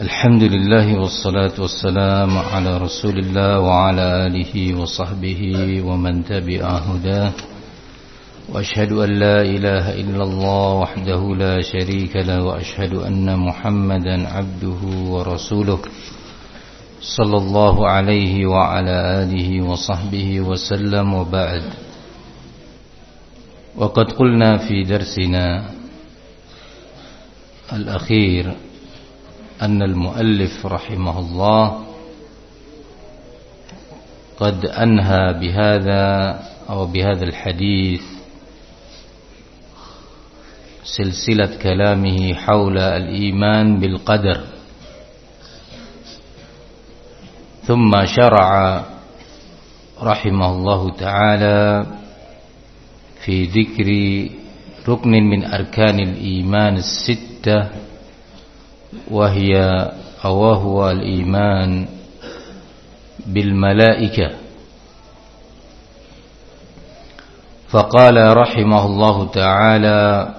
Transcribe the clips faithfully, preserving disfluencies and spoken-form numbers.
الحمد لله والصلاة والسلام على رسول الله وعلى آله وصحبه ومن تبع هداه وأشهد أن لا إله إلا الله وحده لا شريك له وأشهد أن محمدا عبده ورسوله صلى الله عليه وعلى آله وصحبه وسلم وبعد. وقد قلنا في درسنا الأخير أن المؤلف رحمه الله قد أنهى بهذا أو بهذا الحديث سلسلة كلامه حول الإيمان بالقدر، ثم شرع رحمه الله تعالى في ذكر ركن من أركان الإيمان الستة، وهي أو هو الإيمان بالملائكة. فقال رحمه الله تعالى: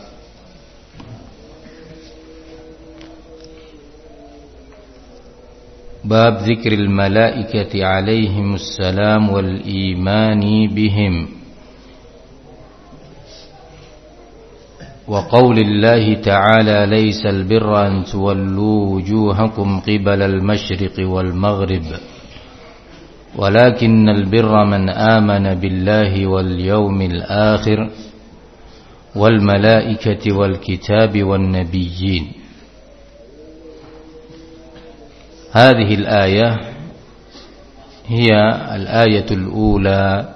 باب ذكر الملائكة عليهم السلام والإيمان بهم، وقول الله تعالى: ليس البر أن تولوا وجوهكم قبل المشرق والمغرب ولكن البر من آمن بالله واليوم الآخر والملائكة والكتاب والنبيين. هذه الآية هي الآية الأولى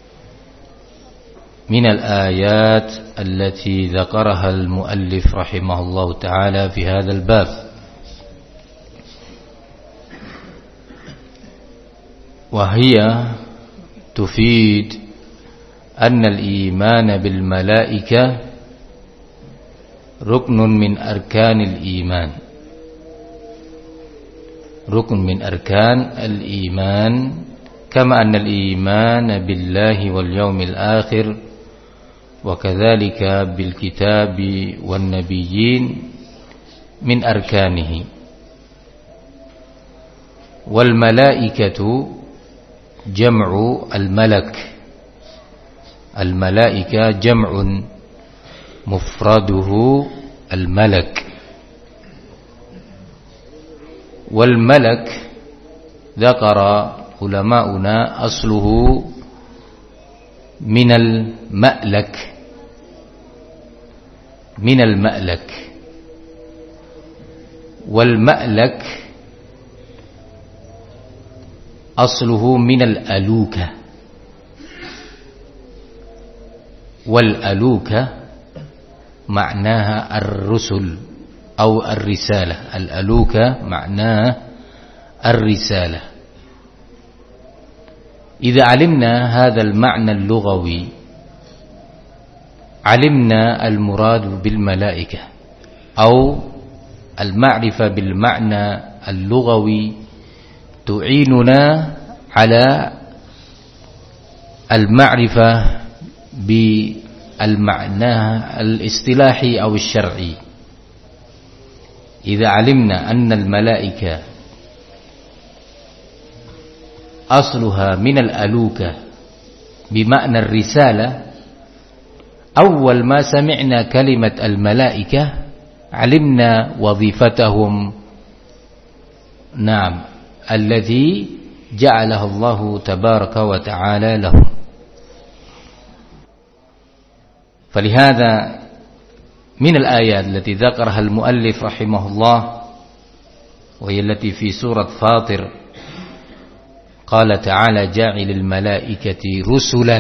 من الآيات التي ذكرها المؤلف رحمه الله تعالى في هذا الباب، وهي تفيد أن الإيمان بالملائكة ركن من أركان الإيمان، ركن من أركان الإيمان، كما أن الإيمان بالله واليوم الآخر وكذلك بالكتاب والنبيين من أركانه. والملائكة جمع الملك، الملائكة جمع مفرده الملك. والملك ذكر علماؤنا أصله من المألك، من المألك. والمألك أصله من الألوكة، والألوكة معناها الرسل أو الرسالة، الألوكة معناها الرسالة. إذا علمنا هذا المعنى اللغوي علمنا المراد بالملائكة، أو المعرفة بالمعنى اللغوي تعيننا على المعرفة بالمعنى الاصطلاحي أو الشرعي. إذا علمنا أن الملائكة أصلها من الألوكة بمعنى الرسالة، أول ما سمعنا كلمة الملائكة علمنا وظيفتهم، نعم، الذي جعلها الله تبارك وتعالى لهم. فلهذا من الآيات التي ذكرها المؤلف رحمه الله وهي التي في سورة فاطر قال تعالى: جاعل الملائكة رسلا،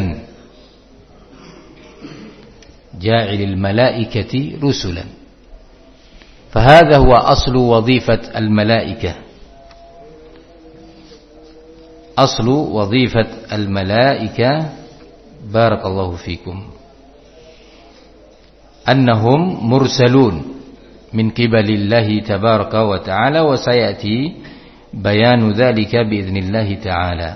جاعل الملائكة رسلا. فهذا هو أصل وظيفة الملائكة، أصل وظيفة الملائكة بارك الله فيكم، أنهم مرسلون من قبل الله تبارك وتعالى، وسيأتي بيان ذلك بإذن الله تعالى.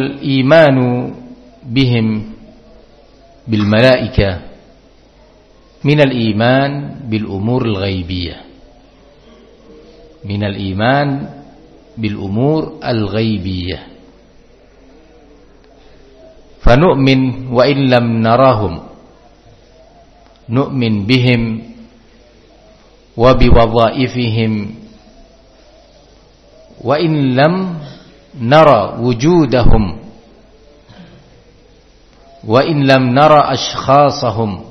والإيمان بهم بالملائكة minal iman bil umuril ghaibiyah. Minal iman bil umur al ghaibiyah. Fanu'min wa in lam narahum. Nu'min bihim wa biwadhaifihim wa in lam nara wujudahum wa in lam nara ashkhasahum.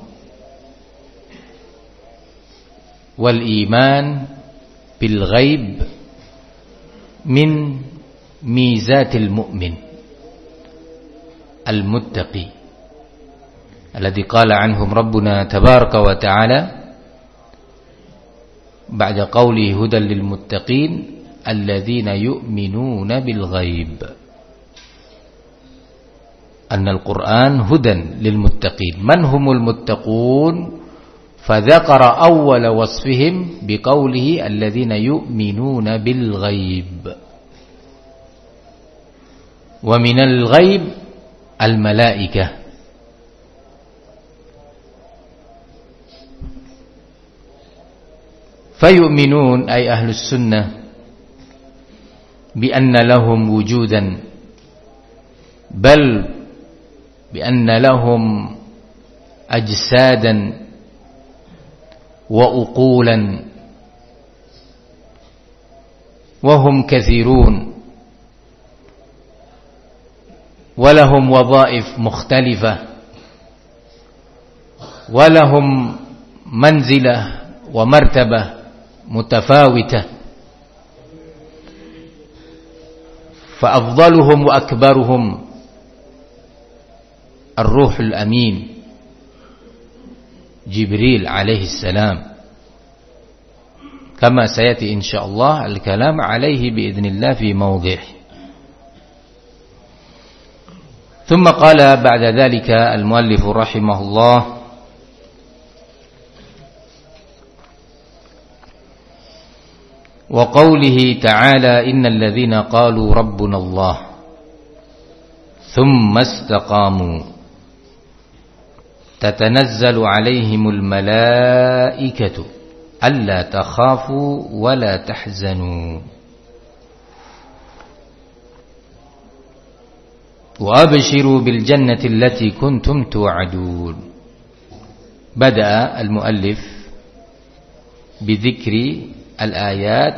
Wal iman bil ghaib min mizatil mu'min al muttaqi alladhi qala anhum rabbuna tabaraka wa ta'ala ba'da qawli hudan lil muttaqin alladhina yu'minuna bil ghaib. Anna al-Qur'an hudan lil muttaqin. Man humul muttaqun? Fadzakara awwala wasfihim biqaulihi alladhina yu'minuna bil ghaib. Wa minal ghaib al malaikah. Fayu'minun ay ahlus sunnah bi anna lahum wujudan bal bi anna lahum ajsadan wa uqulan wa hum kathirun wa lahum wadhaif mukhtalifah wa lahum manzilah wa martabah mutafawitah fa afdaluhum wa akbaruhum ar-ruhul amin Jibril alaihi salam, kama sayati insyaallah al-kalam alaihi biidznillah fi mawdih. Thumma qala ba'da dhalika al-muallif rahimahullah wa qawlihi ta'ala innal ladhina qalu rabbuna Allah thumma istaqamu tatanazzalu alaihimul malaikatu alla takhafu wa la tahzanu wa abshiru bil jannati allati kuntum tu'adun. Bada'a al-muallif bidhikri al-ayat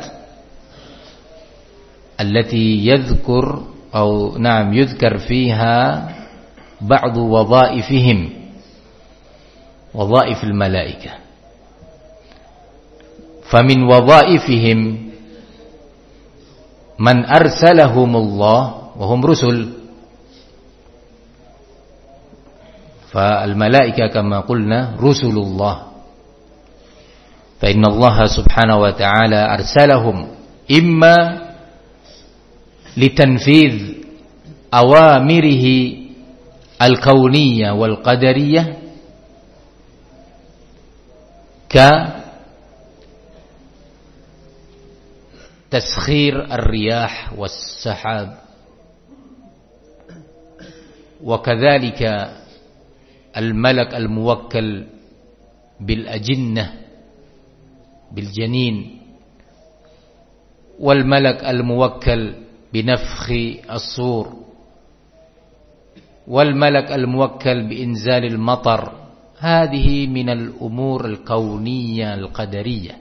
allati yadhkur aw na'am yudhkar fiha ba'du wadha'ifihim وظائف الملائكة. فمن وظائفهم من أرسلهم الله وهم رسل. فالملائكة كما قلنا رسل الله، فإن الله سبحانه وتعالى أرسلهم إما لتنفيذ أوامره الكونية والقدرية كتسخير الرياح والسحاب، وكذلك الملك الموكل بالأجنة بالجنين، والملك الموكل بنفخ الصور، والملك الموكل بإنزال المطر. هذه من الأمور الكونية القدرية.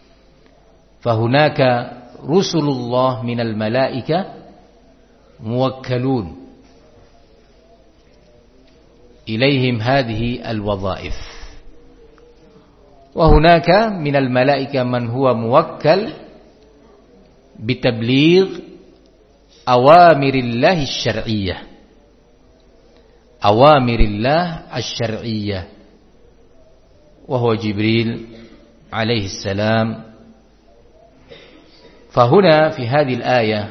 فهناك رسل الله من الملائكة موكلون إليهم هذه الوظائف، وهناك من الملائكة من هو موكل بتبليغ أوامر الله الشرعية أوامر الله الشرعية وهو جبريل عليه السلام. فهنا في هذه الآية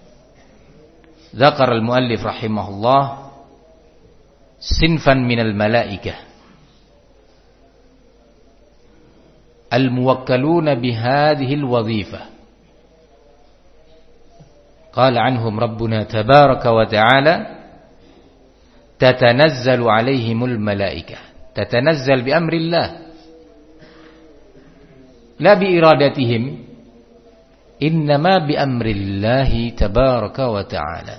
ذكر المؤلف رحمه الله صنفا من الملائكة الموكلون بهذه الوظيفة. قال عنهم ربنا تبارك وتعالى تتنزل عليهم الملائكة. تتنزل بأمر الله la bi iradatihim, innama bi amrillahi tabaraka wa ta'ala.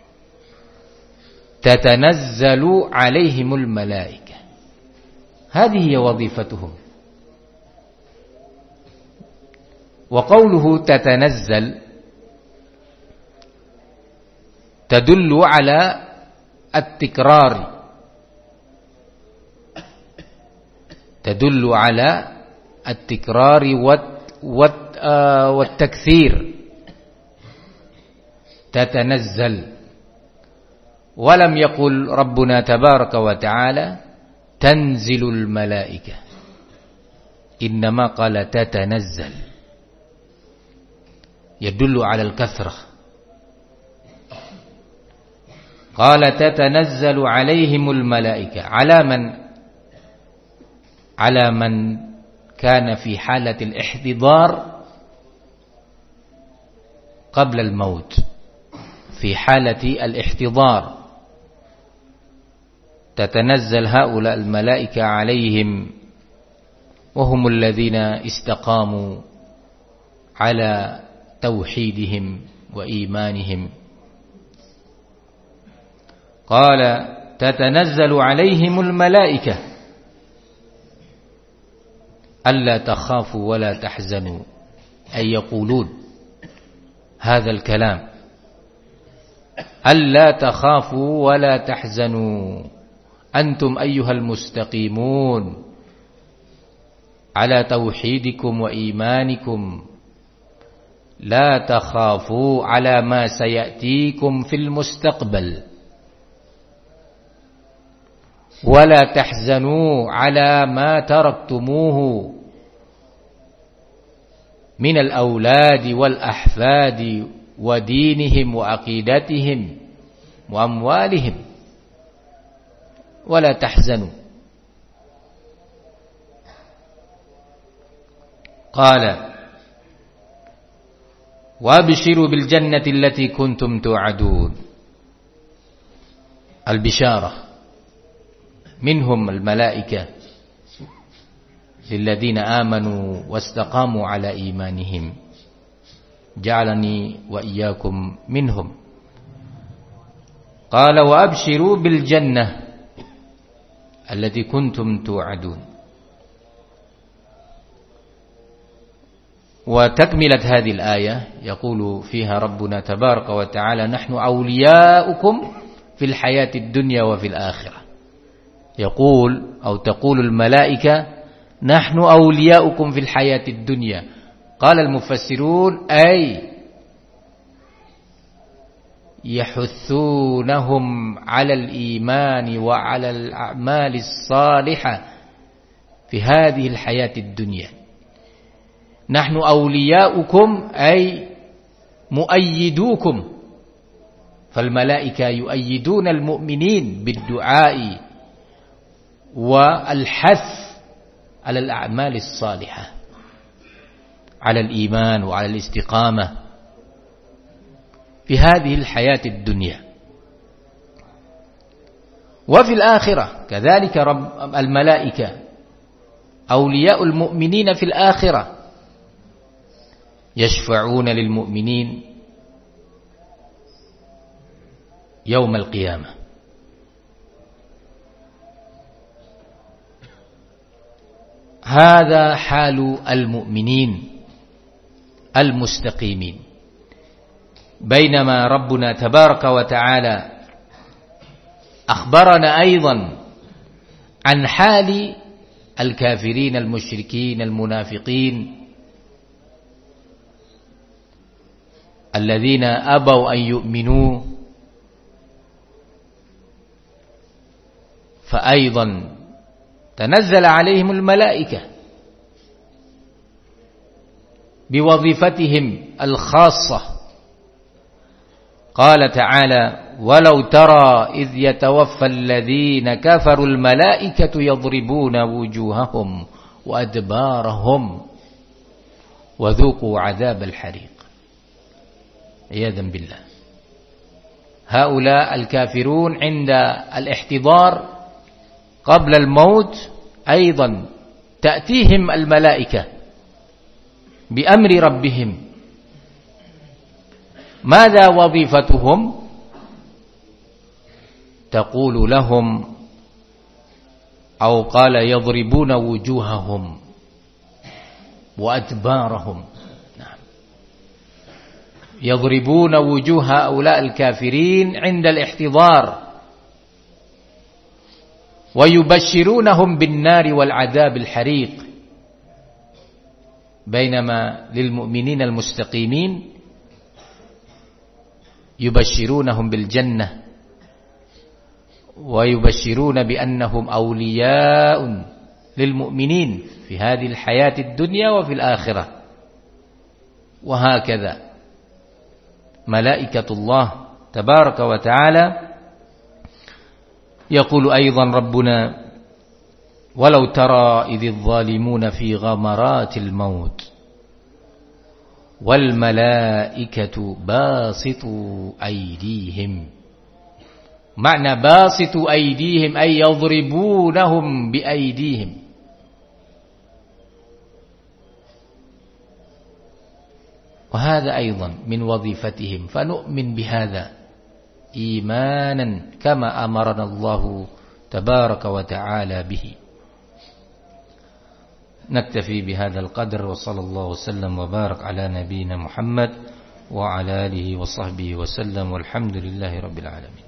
Tatanazzalu alaihimul malaikah. Hadhihi hiya wadhifatuhum. Wa qawluhu tatanazzal tadullu ala at-tikrar, tadullu ala at-tikrar wa at-takthir. Tatanazzal, wa lam yaqul rabbuna tabaraka wa ta'ala tanzilul malaikah, innama qala tatanazzal, yadullu ala al-kathrah. Qala tatanazzalu alaihimul malaikah, ala man ala man kana fi halatil ihtidar qabla al-maut, fi halati al-ihtidar tatanazzal haula al-malaikah alaihim wa humul ladzina istaqamu ala tauhidihim wa imanihim. Qala tatanazzalu alaihimul malaikah alla takhafu wa la tahzanu, ay yaqulun hadha al-kalam, alla takhafu wa la tahzanu antum ayyuhal mustaqimun ala tauhidikum wa imanikum, la takhafu ala ma sayatikum fil mustaqbal, ولا تحزنوا على ما تركتموه من الأولاد والأحفاد ودينهم وعقيدتهم وأموالهم، ولا تحزنوا. قال وابشروا بالجنة التي كنتم توعدون. البشارة منهم الملائكة للذين آمنوا واستقاموا على إيمانهم، جعلني وإياكم منهم. قال وأبشروا بالجنة التي كنتم توعدون. وتكملة هذه الآية يقول فيها ربنا تبارك وتعالى نحن أولياؤكم في الحياة الدنيا وفي الآخرة. يقول أو تقول الملائكة نحن أولياؤكم في الحياة الدنيا. قال المفسرون أي يحثونهم على الإيمان وعلى الأعمال الصالحة في هذه الحياة الدنيا. نحن أولياؤكم أي مؤيدوكم، فالملائكة يؤيدون المؤمنين بالدعاء والحث على الأعمال الصالحة، على الإيمان وعلى الاستقامة في هذه الحياة الدنيا. وفي الآخرة كذلك رب الملائكة أولياء المؤمنين في الآخرة يشفعون للمؤمنين يوم القيامة. هذا حال المؤمنين المستقيمين. بينما ربنا تبارك وتعالى أخبرنا أيضا عن حال الكافرين المشركين المنافقين الذين أبوا أن يؤمنوا، فأيضا تنزل عليهم الملائكة بوظيفتهم الخاصة. قال تعالى ولو ترى إذ يتوفى الذين كفروا الملائكة يضربون وجوههم وأدبارهم وذوقوا عذاب الحريق. عياذا بالله. هؤلاء الكافرون عند الاحتضار قبل الموت أيضا تأتيهم الملائكة bi amri rabbihim. Madza wadhifatuhum? Taqulu lahum aw qala yadribuna wujuhahum wa adbarahum. يضربون وجوه هؤلاء الكافرين عند الاحتضار ويبشرونهم بالنار والعذاب الحريق بينما للمؤمنين المستقيمين يبشرونهم بالجنة ويبشرون بأنهم أولياء للمؤمنين في هذه الحياة الدنيا وفي الآخرة. وهكذا ملائكة الله تبارك وتعالى يقول أيضا ربنا ولو ترى إذ الظالمون في غمرات الموت والملائكة باسطوا أيديهم. معنى باسطوا أيديهم أي يضربونهم بأيديهم. وهذا أيضا من وظيفتهم فنؤمن بهذا إيمانا كما أمرنا الله تبارك وتعالى به. نكتفي بهذا القدر وصلى الله وسلم وبارك على نبينا محمد وعلى آله وصحبه وسلم والحمد لله رب العالمين.